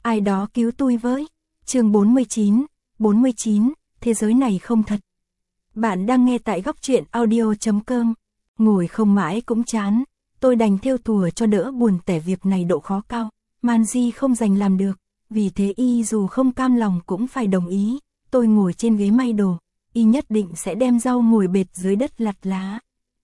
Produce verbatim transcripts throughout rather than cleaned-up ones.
ai đó cứu tôi với. Chương bốn mươi chín, bốn mươi chín, thế giới này không thật. Bạn đang nghe tại góc truyện audio chấm com. Ngồi không mãi cũng chán, tôi đành thêu thùa cho đỡ buồn tẻ việc này độ khó cao. Manji không dành làm được, vì thế y dù không cam lòng cũng phải đồng ý. Tôi ngồi trên ghế may đồ, y nhất định sẽ đem rau ngồi bệt dưới đất lặt lá.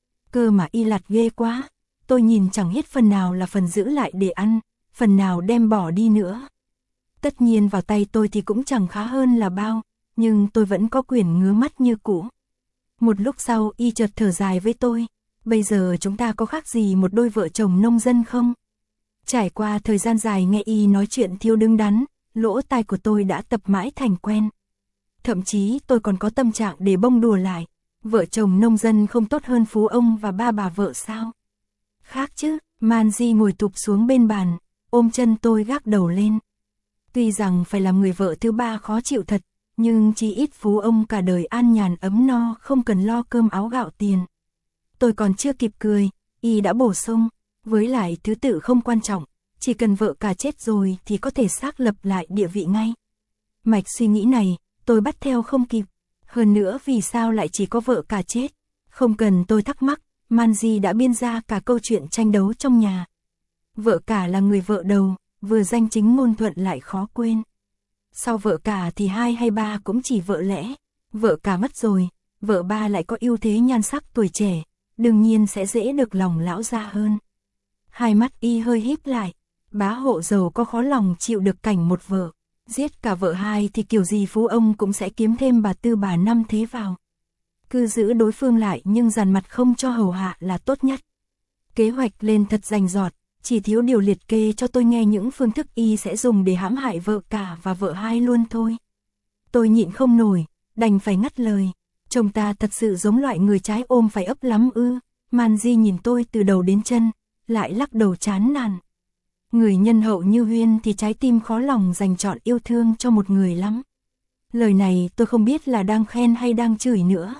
Cơ mà y lặt ghê quá, tôi nhìn chẳng hết phần nào là phần giữ lại để ăn, phần nào đem bỏ đi nữa. Tất nhiên vào tay tôi thì cũng chẳng khá hơn là bao, nhưng tôi vẫn có quyền ngứa mắt như cũ. Một lúc sau y chợt thở dài với tôi, bây giờ chúng ta có khác gì một đôi vợ chồng nông dân không? Trải qua thời gian dài nghe y nói chuyện thiếu đứng đắn, lỗ tai của tôi đã tập mãi thành quen. Thậm chí tôi còn có tâm trạng để bông đùa lại, vợ chồng nông dân không tốt hơn phú ông và ba bà vợ sao? Khác chứ, Manji ngồi tụp xuống bên bàn, ôm chân tôi gác đầu lên. Tuy rằng phải làm người vợ thứ ba khó chịu thật, nhưng chỉ ít phú ông cả đời an nhàn ấm no không cần lo cơm áo gạo tiền. Tôi còn chưa kịp cười, y đã bổ sung, với lại thứ tự không quan trọng, chỉ cần vợ cả chết rồi thì có thể xác lập lại địa vị ngay. Mạch suy nghĩ này, tôi bắt theo không kịp. Hơn nữa vì sao lại chỉ có vợ cả chết? Không cần tôi thắc mắc, Manji đã biên ra cả câu chuyện tranh đấu trong nhà. Vợ cả là người vợ đầu, vừa danh chính ngôn thuận lại khó quên. Sau vợ cả thì hai hay ba cũng chỉ vợ lẽ. Vợ cả mất rồi, vợ ba lại có ưu thế nhan sắc tuổi trẻ, đương nhiên sẽ dễ được lòng lão gia hơn. Hai mắt y hơi híp lại, bá hộ giàu có khó lòng chịu được cảnh một vợ giết cả vợ hai thì kiểu gì phú ông cũng sẽ kiếm thêm bà tư bà năm thế vào. Cứ giữ đối phương lại nhưng dằn mặt không cho hầu hạ là tốt nhất. Kế hoạch lên thật rành rọt, chỉ thiếu điều liệt kê cho tôi nghe những phương thức y sẽ dùng để hãm hại vợ cả và vợ hai luôn thôi. Tôi nhịn không nổi, đành phải ngắt lời. Chồng ta thật sự giống loại người trái ôm phải ấp lắm ư? Manji nhìn tôi từ đầu đến chân, lại lắc đầu chán nản. Người nhân hậu như Huyên thì trái tim khó lòng dành chọn yêu thương cho một người lắm. Lời này tôi không biết là đang khen hay đang chửi nữa.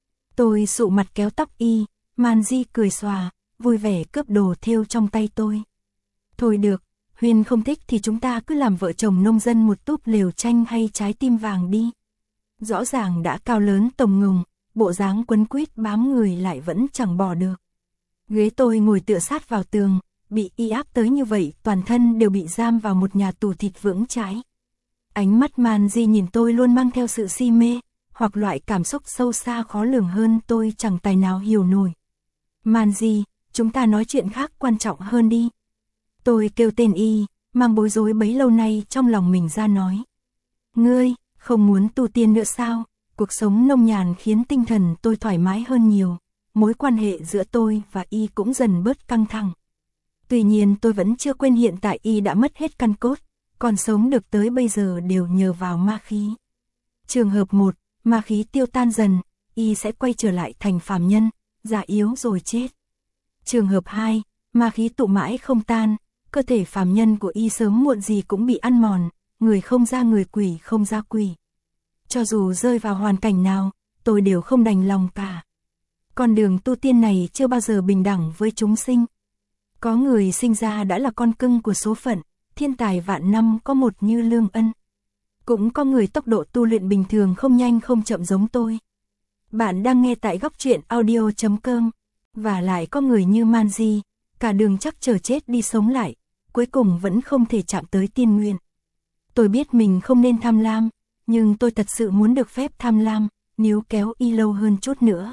Tôi sụ mặt kéo tóc y, Manji cười xòa, vui vẻ cướp đồ thêu trong tay tôi. Thôi được, Huyên không thích thì chúng ta cứ làm vợ chồng nông dân một túp lều tranh hay trái tim vàng đi. Rõ ràng đã cao lớn tồng ngùng, bộ dáng quấn quýt bám người lại vẫn chẳng bỏ được. Ghế tôi ngồi tựa sát vào tường, bị y áp tới như vậy toàn thân đều bị giam vào một nhà tù thịt vững chãi. Ánh mắt Manji nhìn tôi luôn mang theo sự si mê, hoặc loại cảm xúc sâu xa khó lường hơn tôi chẳng tài nào hiểu nổi. Manji, chúng ta nói chuyện khác quan trọng hơn đi. Tôi kêu tên y, mang bối rối bấy lâu nay trong lòng mình ra nói. Ngươi, không muốn tu tiên nữa sao? Cuộc sống nông nhàn khiến tinh thần tôi thoải mái hơn nhiều. Mối quan hệ giữa tôi và y cũng dần bớt căng thẳng. Tuy nhiên tôi vẫn chưa quên hiện tại y đã mất hết căn cốt, còn sống được tới bây giờ đều nhờ vào ma khí. Trường hợp một, ma khí tiêu tan dần, y sẽ quay trở lại thành phàm nhân, già yếu rồi chết. Trường hợp hai, ma khí tụ mãi không tan, cơ thể phàm nhân của y sớm muộn gì cũng bị ăn mòn, người không ra người quỷ không ra quỷ. Cho dù rơi vào hoàn cảnh nào, tôi đều không đành lòng cả. Con đường tu tiên này chưa bao giờ bình đẳng với chúng sinh. Có người sinh ra đã là con cưng của số phận, thiên tài vạn năm có một như Lương Ân. Cũng có người tốc độ tu luyện bình thường không nhanh không chậm giống tôi. Bạn đang nghe tại góc truyện audio chấm com. Và lại có người như Manji, cả đường chắc chờ chết đi sống lại, cuối cùng vẫn không thể chạm tới tiên nguyên. Tôi biết mình không nên tham lam, nhưng tôi thật sự muốn được phép tham lam, níu kéo y lâu hơn chút nữa.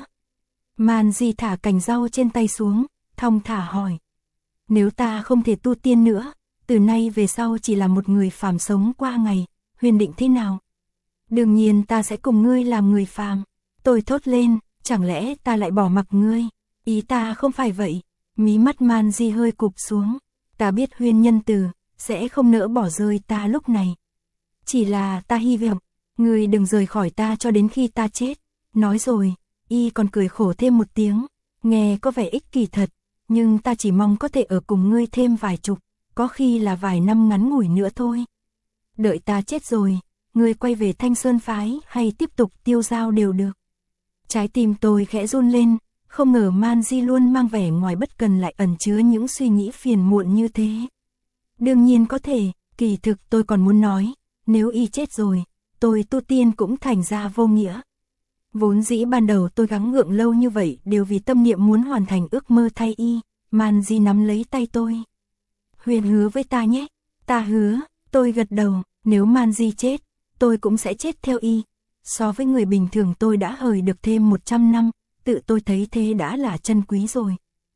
Manji thả cành rau trên tay xuống, thong thả hỏi. Nếu ta không thể tu tiên nữa, từ nay về sau chỉ là một người phàm sống qua ngày, Huyền định thế nào? Đương nhiên ta sẽ cùng ngươi làm người phàm. Tôi thốt lên, chẳng lẽ ta lại bỏ mặc ngươi? Ý ta không phải vậy. Mí mắt Manji hơi cụp xuống. Ta biết Huyên nhân từ, sẽ không nỡ bỏ rơi ta lúc này. Chỉ là ta hy vọng, ngươi đừng rời khỏi ta cho đến khi ta chết. Nói rồi, y còn cười khổ thêm một tiếng. Nghe có vẻ ích kỷ thật, nhưng ta chỉ mong có thể ở cùng ngươi thêm vài chục, có khi là vài năm ngắn ngủi nữa thôi. Đợi ta chết rồi, ngươi quay về Thanh Sơn phái hay tiếp tục tiêu dao đều được. Trái tim tôi khẽ run lên, không ngờ Manji luôn mang vẻ ngoài bất cần lại ẩn chứa những suy nghĩ phiền muộn như thế. Đương nhiên có thể, Kỳ thực tôi còn muốn nói, nếu y chết rồi, tôi tu tiên cũng thành ra vô nghĩa. Vốn dĩ ban đầu tôi gắng gượng lâu như vậy đều vì tâm niệm muốn hoàn thành ước mơ thay y. Manji nắm lấy tay tôi. Huyền hứa với ta nhé. Ta hứa, tôi gật đầu, nếu Manji chết, tôi cũng sẽ chết theo y. So với người bình thường tôi đã hời được thêm một trăm năm, tự tôi thấy thế đã là chân quý rồi.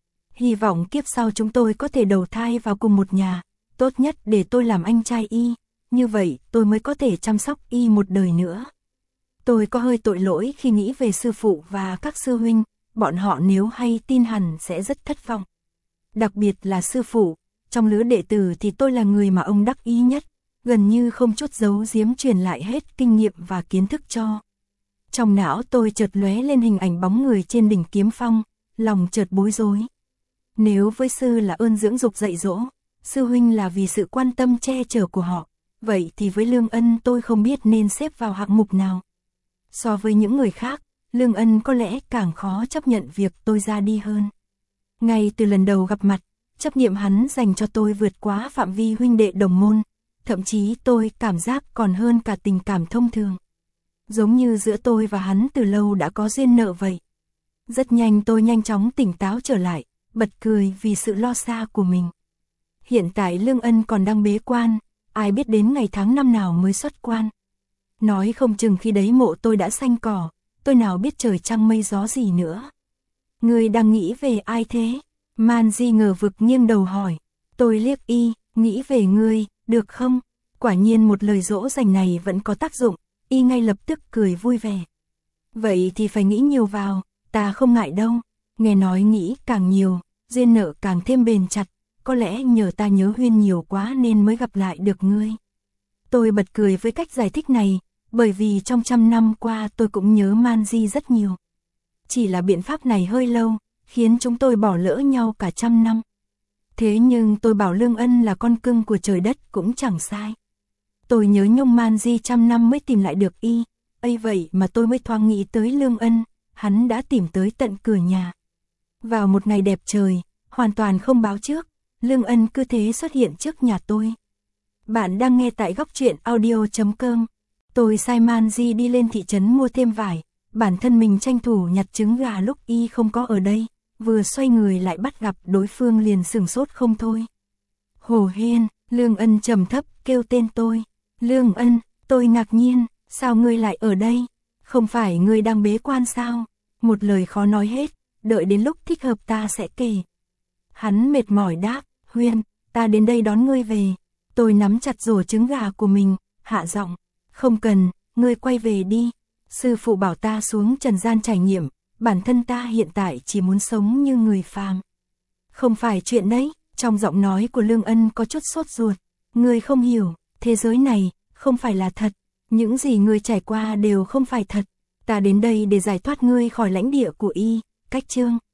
Hy vọng kiếp sau chúng tôi có thể đầu thai vào cùng một nhà, tốt nhất để tôi làm anh trai y, như vậy tôi mới có thể chăm sóc y một đời nữa. Tôi có hơi tội lỗi khi nghĩ về sư phụ và các sư huynh, bọn họ nếu hay tin hẳn sẽ rất thất vọng. Đặc biệt là sư phụ, trong lứa đệ tử thì tôi là người mà ông đắc ý nhất, gần như không chút giấu giếm truyền lại hết kinh nghiệm và kiến thức cho. Trong não tôi chợt lóe lên hình ảnh bóng người trên đỉnh kiếm phong, lòng chợt bối rối. Nếu với sư là ơn dưỡng dục dạy dỗ, sư huynh là vì sự quan tâm che chở của họ, vậy thì với Lương Ân tôi không biết nên xếp vào hạng mục nào. So với những người khác, Lương Ân có lẽ càng khó chấp nhận việc tôi ra đi hơn. Ngay từ lần đầu gặp mặt, chấp niệm hắn dành cho tôi vượt quá phạm vi huynh đệ đồng môn, thậm chí tôi cảm giác còn hơn cả tình cảm thông thường. Giống như giữa tôi và hắn từ lâu đã có duyên nợ vậy. Rất nhanh tôi nhanh chóng tỉnh táo trở lại, bật cười vì sự lo xa của mình. Hiện tại Lương Ân còn đang bế quan, ai biết đến ngày tháng năm nào mới xuất quan. Nói không chừng khi đấy mộ tôi đã xanh cỏ, tôi nào biết trời trăng mây gió gì nữa. Ngươi đang nghĩ về ai thế? Manji ngờ vực nghiêng đầu hỏi. Tôi liếc y, nghĩ về ngươi, được không? Quả nhiên một lời dỗ dành này vẫn có tác dụng, y ngay lập tức cười vui vẻ. Vậy thì phải nghĩ nhiều vào, ta không ngại đâu. Nghe nói nghĩ càng nhiều, duyên nợ càng thêm bền chặt, có lẽ nhờ ta nhớ Huyên nhiều quá nên mới gặp lại được ngươi. Tôi bật cười với cách giải thích này, bởi vì trong trăm năm qua tôi cũng nhớ Manji rất nhiều. Chỉ là biện pháp này hơi lâu, khiến chúng tôi bỏ lỡ nhau cả trăm năm. Thế nhưng tôi bảo Lương Ân là con cưng của trời đất cũng chẳng sai. Tôi nhớ nhung Manji trăm năm mới tìm lại được y, ấy vậy mà tôi mới thoáng nghĩ tới Lương Ân, hắn đã tìm tới tận cửa nhà. Vào một ngày đẹp trời, hoàn toàn không báo trước, Lương Ân cứ thế xuất hiện trước nhà tôi. Bạn đang nghe tại góc truyện audio chấm com. Tôi sai Manji đi lên thị trấn mua thêm vải, bản thân mình tranh thủ nhặt trứng gà lúc y không có ở đây, vừa xoay người lại bắt gặp đối phương liền sửng sốt không thôi. Hồ Hiên, Lương Ân trầm thấp kêu tên tôi. Lương Ân, tôi ngạc nhiên, sao ngươi lại ở đây? Không phải ngươi đang bế quan sao? Một lời khó nói hết, đợi đến lúc thích hợp ta sẽ kể. Hắn mệt mỏi đáp, Huyên, ta đến đây đón ngươi về. Tôi nắm chặt rổ trứng gà của mình, hạ giọng, không cần, ngươi quay về đi. Sư phụ bảo ta xuống trần gian trải nghiệm, bản thân ta hiện tại chỉ muốn sống như người phàm. Không phải chuyện đấy, trong giọng nói của Lương Ân có chút sốt ruột. Ngươi không hiểu, thế giới này không phải là thật, những gì ngươi trải qua đều không phải thật. Ta đến đây để giải thoát ngươi khỏi lãnh địa của y, cách chương.